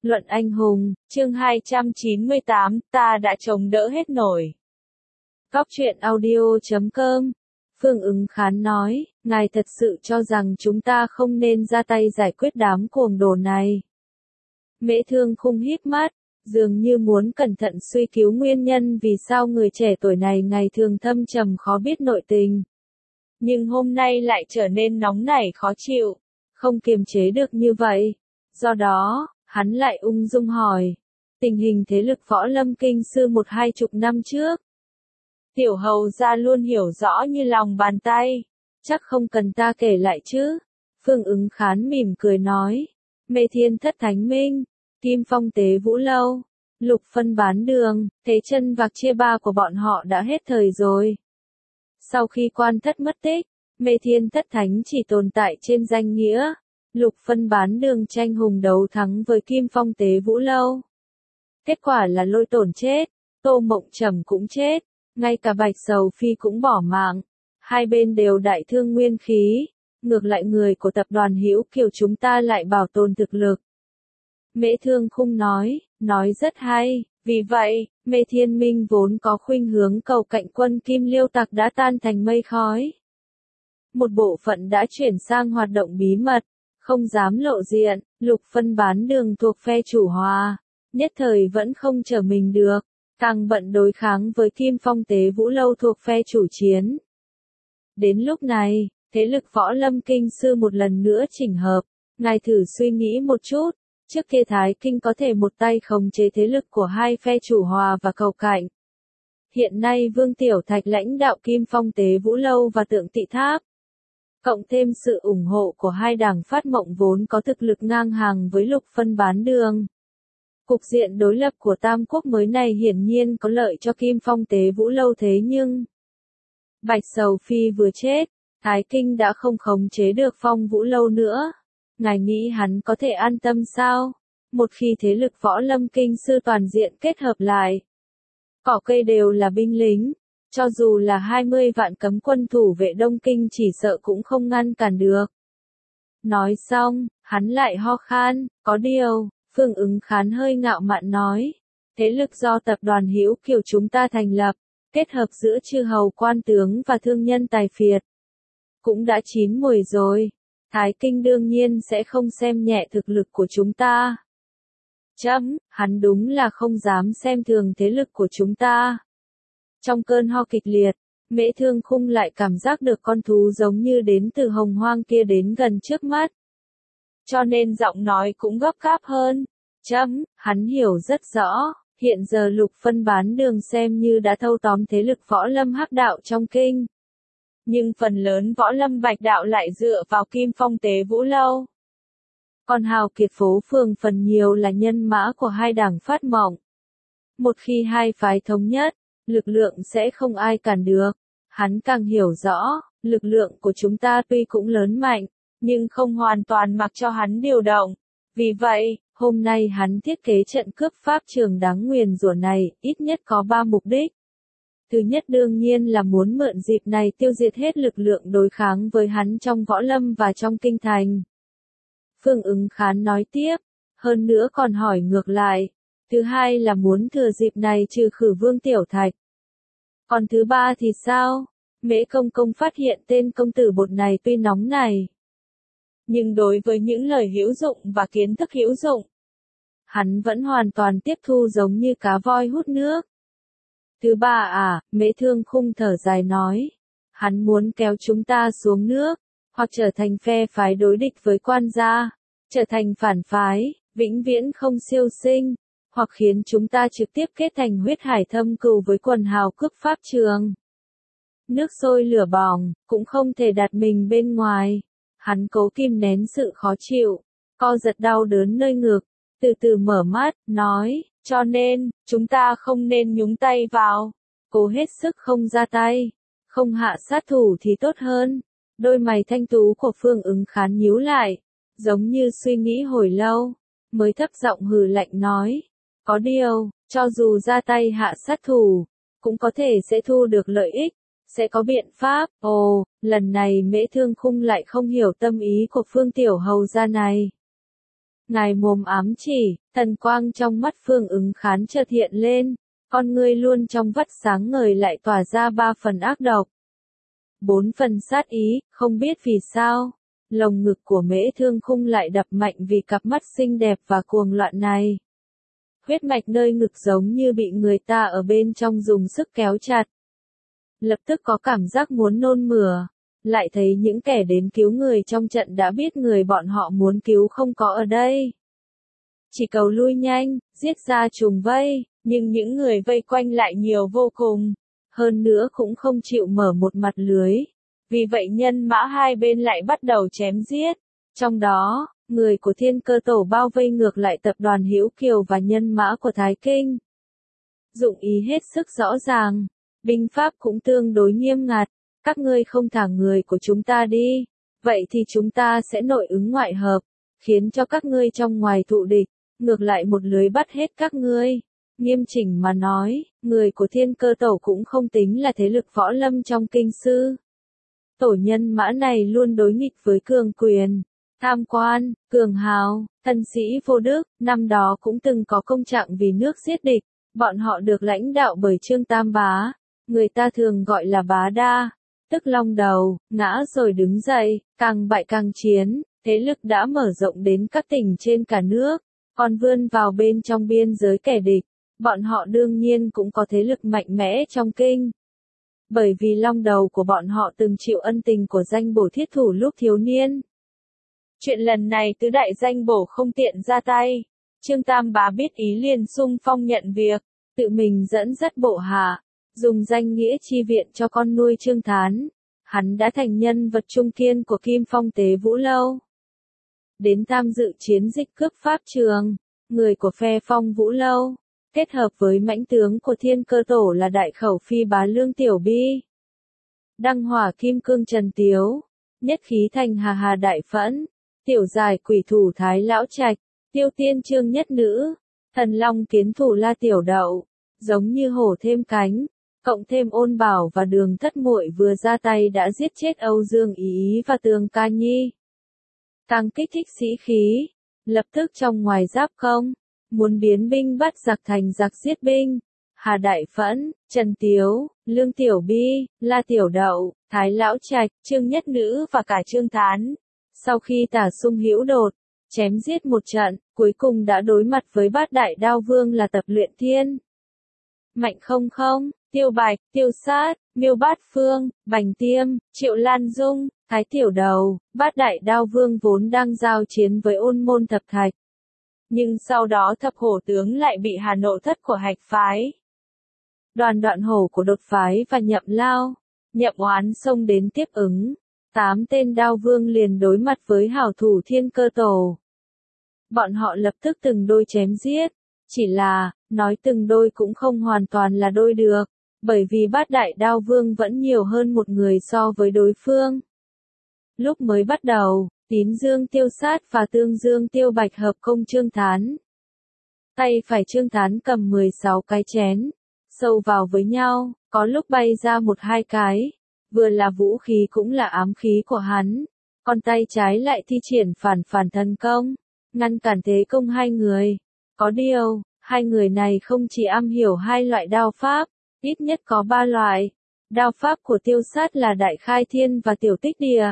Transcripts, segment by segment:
Luận anh hùng, chương 298, ta đã chống đỡ hết nổi. Góc truyện audio.com. Phương Ứng Khán nói, ngài thật sự cho rằng chúng ta không nên ra tay giải quyết đám cuồng đồ này. Mễ Thương Khung híp mắt, dường như muốn cẩn thận suy cứu nguyên nhân vì sao người trẻ tuổi này ngày thường thâm trầm khó biết nội tình. Nhưng hôm nay lại trở nên nóng nảy khó chịu, không kiềm chế được như vậy. Do đó, hắn lại ung dung hỏi, tình hình thế lực võ lâm kinh sư 12 năm trước. Tiểu hầu gia luôn hiểu rõ như lòng bàn tay, chắc không cần ta kể lại chứ. Phương Ứng Khán mỉm cười nói, Mê Thiên Thất Thánh Minh, Kim Phong Tế Vũ Lâu, Lục Phân Bán Đường, thế chân vạc chia ba của bọn họ đã hết thời rồi. Sau khi Quan Thất mất tích, Mê Thiên Thất Thánh chỉ tồn tại trên danh nghĩa. Lục Phân Bán Đường tranh hùng đấu thắng với Kim Phong Tế Vũ Lâu. Kết quả là Lôi Tổn chết, Tô Mộng Trầm cũng chết, ngay cả Bạch Sầu Phi cũng bỏ mạng. Hai bên đều đại thương nguyên khí, ngược lại người của tập đoàn Hữu Kiều chúng ta lại bảo tồn thực lực. Mễ Thương Khung nói rất hay, vì vậy, Mê Thiên Minh vốn có khuynh hướng cầu cạnh quân Kim Liêu Tặc đã tan thành mây khói. Một bộ phận đã chuyển sang hoạt động bí mật, không dám lộ diện. Lục Phân Bán Đường thuộc phe chủ hòa, nhất thời vẫn không trở mình được, càng bận đối kháng với Kim Phong Tế Vũ Lâu thuộc phe chủ chiến. Đến lúc này, thế lực võ lâm kinh sư một lần nữa chỉnh hợp, ngài thử suy nghĩ một chút, trước kia Thái Kinh có thể một tay khống chế thế lực của hai phe chủ hòa và cầu cạnh. Hiện nay Vương Tiểu Thạch lãnh đạo Kim Phong Tế Vũ Lâu và Tượng Tị Tháp, cộng thêm sự ủng hộ của hai đảng Phát Mộng vốn có thực lực ngang hàng với Lục Phân Bán Đường. Cục diện đối lập của Tam Quốc mới này hiển nhiên có lợi cho Kim Phong Tế Vũ Lâu thế nhưng Bạch Sầu Phi vừa chết, Thái Kinh đã không khống chế được Phong Vũ Lâu nữa. Ngài nghĩ hắn có thể an tâm sao? Một khi thế lực võ lâm kinh sư toàn diện kết hợp lại, cỏ cây đều là binh lính. Cho dù là 20 vạn cấm quân thủ vệ Đông Kinh chỉ sợ cũng không ngăn cản được. Nói xong, hắn lại ho khan, có điều, Phương Ứng Khán hơi ngạo mạn nói, thế lực do tập đoàn Hữu Kiều chúng ta thành lập, kết hợp giữa chư hầu quan tướng và thương nhân tài phiệt, cũng đã chín mùi rồi. Thái Kinh đương nhiên sẽ không xem nhẹ thực lực của chúng ta. Hắn đúng là không dám xem thường thế lực của chúng ta. Trong cơn ho kịch liệt, Mễ Thương Khung lại cảm giác được con thú giống như đến từ hồng hoang kia đến gần trước mắt. Cho nên giọng nói cũng gấp gáp hơn. Hắn hiểu rất rõ, hiện giờ Lục Phân Bán Đường xem như đã thâu tóm thế lực võ lâm hắc đạo trong kinh. Nhưng phần lớn võ lâm bạch đạo lại dựa vào Kim Phong Tế Vũ Lâu. Còn Hào Kiệt Phố Phường phần nhiều là nhân mã của hai đảng Phát Mộng. Một khi hai phái thống nhất, lực lượng sẽ không ai cản được. Hắn càng hiểu rõ, lực lượng của chúng ta tuy cũng lớn mạnh, nhưng không hoàn toàn mặc cho hắn điều động. Vì vậy, hôm nay hắn thiết kế trận cướp pháp trường đáng nguyền rủa này, ít nhất có 3 mục đích. Thứ nhất đương nhiên là muốn mượn dịp này tiêu diệt hết lực lượng đối kháng với hắn trong võ lâm và trong kinh thành. Phương Ứng Khán nói tiếp, hơn nữa còn hỏi ngược lại. Thứ hai là muốn thừa dịp này trừ khử Vương Tiểu Thạch. Còn thứ ba thì sao? Mễ Công Công phát hiện tên công tử bột này tuy nóng này, nhưng đối với những lời hữu dụng và kiến thức hữu dụng, hắn vẫn hoàn toàn tiếp thu giống như cá voi hút nước. Thứ ba Mễ Thương Khung thở dài nói, hắn muốn kéo chúng ta xuống nước, hoặc trở thành phe phái đối địch với quan gia, trở thành phản phái, vĩnh viễn không siêu sinh. Hoặc khiến chúng ta trực tiếp kết thành huyết hải thâm cừu với quần hào cướp pháp trường. Nước sôi lửa bỏng, cũng không thể đặt mình bên ngoài. Hắn cố kìm nén sự khó chịu, co giật đau đớn nơi ngực, từ từ mở mắt, nói, cho nên, chúng ta không nên nhúng tay vào, cố hết sức không ra tay, không hạ sát thủ thì tốt hơn. Đôi mày thanh tú của Phương Ứng Khán nhíu lại, giống như suy nghĩ hồi lâu, mới thấp giọng hừ lạnh nói. Có điều, cho dù ra tay hạ sát thủ, cũng có thể sẽ thu được lợi ích, sẽ có biện pháp. Lần này Mễ Thương Khung lại không hiểu tâm ý của Phương Tiểu Hầu gia này. Ngài mồm ám chỉ, thần quang trong mắt Phương Ứng Khán chợt hiện lên, con ngươi luôn trong vắt sáng ngời lại tỏa ra 3 phần ác độc. 4 phần sát ý, không biết vì sao, lồng ngực của Mễ Thương Khung lại đập mạnh vì cặp mắt xinh đẹp và cuồng loạn này. Huyết mạch nơi ngực giống như bị người ta ở bên trong dùng sức kéo chặt. Lập tức có cảm giác muốn nôn mửa, lại thấy những kẻ đến cứu người trong trận đã biết người bọn họ muốn cứu không có ở đây. Chỉ cầu lui nhanh, giết ra trùng vây, nhưng những người vây quanh lại nhiều vô cùng, hơn nữa cũng không chịu mở một mặt lưới. Vì vậy nhân mã hai bên lại bắt đầu chém giết. Trong đó, người của Thiên Cơ Tổ bao vây ngược lại tập đoàn Hữu Kiều và nhân mã của Thái Kinh. Dụng ý hết sức rõ ràng, binh pháp cũng tương đối nghiêm ngặt, các ngươi không thả người của chúng ta đi, vậy thì chúng ta sẽ nội ứng ngoại hợp, khiến cho các ngươi trong ngoài thụ địch, ngược lại một lưới bắt hết các ngươi. Nghiêm chỉnh mà nói, người của Thiên Cơ Tổ cũng không tính là thế lực võ lâm trong kinh sư. Tổ nhân mã này luôn đối nghịch với cường quyền, tham quan, cường hào, thân sĩ vô đức, năm đó cũng từng có công trạng vì nước giết địch, bọn họ được lãnh đạo bởi Trương Tam Bá, người ta thường gọi là Bá Đa, tức long đầu, ngã rồi đứng dậy, càng bại càng chiến, thế lực đã mở rộng đến các tỉnh trên cả nước, còn vươn vào bên trong biên giới kẻ địch, bọn họ đương nhiên cũng có thế lực mạnh mẽ trong kinh. Bởi vì long đầu của bọn họ từng chịu ân tình của danh bổ thiết thủ lúc thiếu niên. Chuyện lần này tứ đại danh bổ không tiện ra tay. Trương Tam Bá biết ý liền xung phong nhận việc, tự mình dẫn dắt bộ hạ, dùng danh nghĩa chi viện cho con nuôi Trương Thán. Hắn đã thành nhân vật trung kiên của Kim Phong Tế Vũ Lâu. Đến tham dự chiến dịch cướp Pháp Trường, người của phe Phong Vũ Lâu, kết hợp với mãnh tướng của Thiên Cơ Tổ là đại khẩu phi bá Lương Tiểu Bi. Đăng hỏa kim cương Trần Tiếu, nhất khí thành hà hà đại phẫn, tiểu giải quỷ thủ Thái Lão Trạch, tiêu tiên Trương Nhất Nữ, thần long kiến thủ La Tiểu Đậu, giống như hổ thêm cánh, cộng thêm Ôn Bảo và Đường Thất Muội vừa ra tay đã giết chết Âu Dương Ý và Tường Ca Nhi. Càng kích thích sĩ khí, lập tức trong ngoài giáp công, muốn biến binh bắt giặc thành giặc giết binh. Hà Đại Phẫn, Trần Tiếu, Lương Tiểu Bi, La Tiểu Đậu, Thái Lão Trạch, Trương Nhất Nữ và cả Trương Thán. Sau khi Tả Sung Hữu đột, chém giết một trận, cuối cùng đã đối mặt với bát đại đao vương là Tập Luyện Thiên. Mạnh Không Không, Tiêu Bạch, Tiêu Sát, Miêu Bát Phương, Bành Tiêm, Triệu Lan Dung, Thái Tiểu Đầu, bát đại đao vương vốn đang giao chiến với Ôn Môn Thập Thạch. Nhưng sau đó Thập Hổ Tướng lại bị Hà Nội Thất của Hạch Phái. Đoàn Đoạn Hổ của Đột Phái và Nhậm Lao, Nhậm Oán xông đến tiếp ứng. 8 tên đao vương liền đối mặt với hảo thủ Thiên Cơ Tổ. Bọn họ lập tức từng đôi chém giết. Chỉ là, nói từng đôi cũng không hoàn toàn là đôi được, bởi vì bát đại đao vương vẫn nhiều hơn một người so với đối phương. Lúc mới bắt đầu, Tín Dương Tiêu Sát và Tương Dương Tiêu Bạch hợp công Trương Thán. Tay phải Trương Thán cầm 16 cái chén, sâu vào với nhau, có lúc bay ra 1-2 cái, vừa là vũ khí cũng là ám khí của hắn, còn tay trái lại thi triển phản thần công, ngăn cản thế công hai người. Có điều, hai người này không chỉ am hiểu hai loại đao pháp, ít nhất có 3 loại. Đao pháp của Tiêu Sát là Đại Khai Thiên và Tiểu Tích Địa.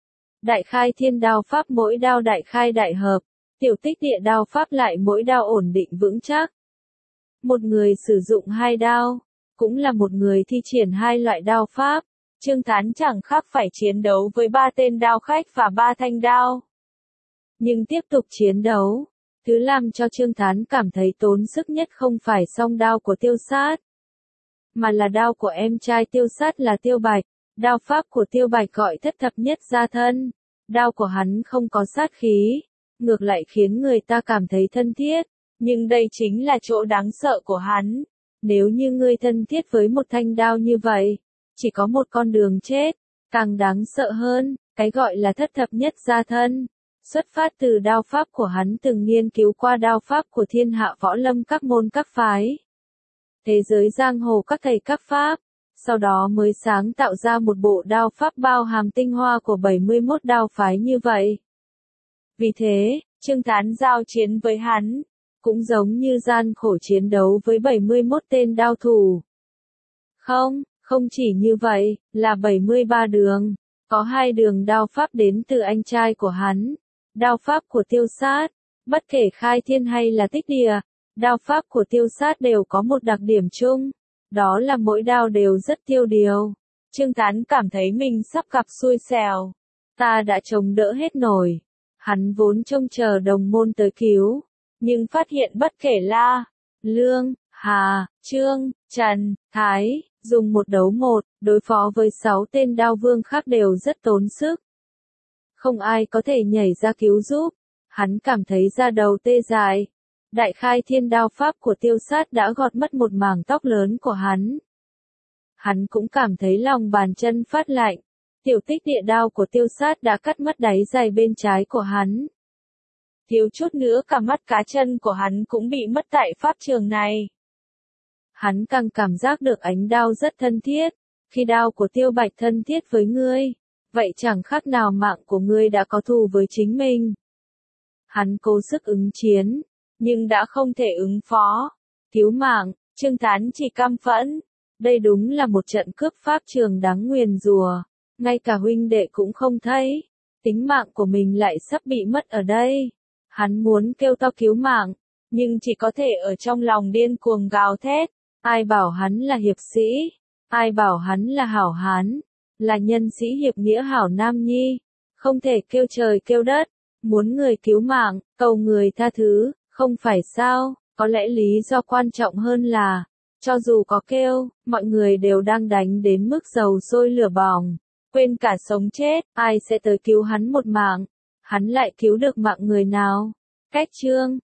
Đại Khai Thiên đao pháp mỗi đao đại khai đại hợp, Tiểu Tích Địa đao pháp lại mỗi đao ổn định vững chắc. Một người sử dụng hai đao, cũng là một người thi triển hai loại đao pháp. Trương Thán chẳng khác phải chiến đấu với 3 tên đao khách và 3 thanh đao. Nhưng tiếp tục chiến đấu, thứ làm cho Trương Thán cảm thấy tốn sức nhất không phải song đao của Tiêu Sát, mà là đao của em trai Tiêu Sát là Tiêu Bạch. Đao pháp của Tiêu Bạch gọi Thất Thập Nhất Gia Thân. Đao của hắn không có sát khí, ngược lại khiến người ta cảm thấy thân thiết. Nhưng đây chính là chỗ đáng sợ của hắn. Nếu như ngươi thân thiết với một thanh đao như vậy, chỉ có một con đường chết. Càng đáng sợ hơn, cái gọi là Thất Thập Nhất Gia Thân, xuất phát từ đao pháp của hắn từng nghiên cứu qua đao pháp của thiên hạ võ lâm các môn các phái. Thế giới giang hồ các thầy các pháp, sau đó mới sáng tạo ra một bộ đao pháp bao hàm tinh hoa của 71 đao phái như vậy. Vì thế, Trương Thán giao chiến với hắn, cũng giống như gian khổ chiến đấu với 71 tên đao thủ. Không chỉ như vậy, là 73 đường. Có 2 đường đao pháp đến từ anh trai của hắn. Đao pháp của Tiêu Sát, bất kể khai thiên hay là tích địa, đao pháp của Tiêu Sát đều có một đặc điểm chung. Đó là mỗi đao đều rất tiêu điều. Trương Thán cảm thấy mình sắp gặp xui xẻo. Ta đã chống đỡ hết nổi. Hắn vốn trông chờ đồng môn tới cứu. Nhưng phát hiện bất kể La, Lương, Hà, Trương, Trần, Thái, dùng một đấu một, đối phó với 6 tên đao vương khác đều rất tốn sức. Không ai có thể nhảy ra cứu giúp. Hắn cảm thấy da đầu tê dại. Đại khai thiên đao pháp của Tiêu Sát đã gọt mất một mảng tóc lớn của hắn. Hắn cũng cảm thấy lòng bàn chân phát lạnh. Tiểu tích địa đao của Tiêu Sát đã cắt mất đáy giày bên trái của hắn. Thiếu chút nữa cả mắt cá chân của hắn cũng bị mất tại pháp trường này. Hắn càng cảm giác được ánh đao rất thân thiết. Khi đao của Tiêu Bạch thân thiết với ngươi, vậy chẳng khác nào mạng của ngươi đã có thù với chính mình. Hắn cố sức ứng chiến, nhưng đã không thể ứng phó. Cứu mạng, Trương Thán chỉ căm phẫn. Đây đúng là một trận cướp pháp trường đáng nguyền rủa. Ngay cả huynh đệ cũng không thấy. Tính mạng của mình lại sắp bị mất ở đây. Hắn muốn kêu to cứu mạng, nhưng chỉ có thể ở trong lòng điên cuồng gào thét. Ai bảo hắn là hiệp sĩ? Ai bảo hắn là hảo hán? Là nhân sĩ hiệp nghĩa hảo nam nhi? Không thể kêu trời kêu đất. Muốn người cứu mạng, cầu người tha thứ, không phải sao? Có lẽ lý do quan trọng hơn là, cho dù có kêu, mọi người đều đang đánh đến mức dầu sôi lửa bỏng. Quên cả sống chết, ai sẽ tới cứu hắn một mạng? Hắn lại cứu được mạng người nào? Cách Trương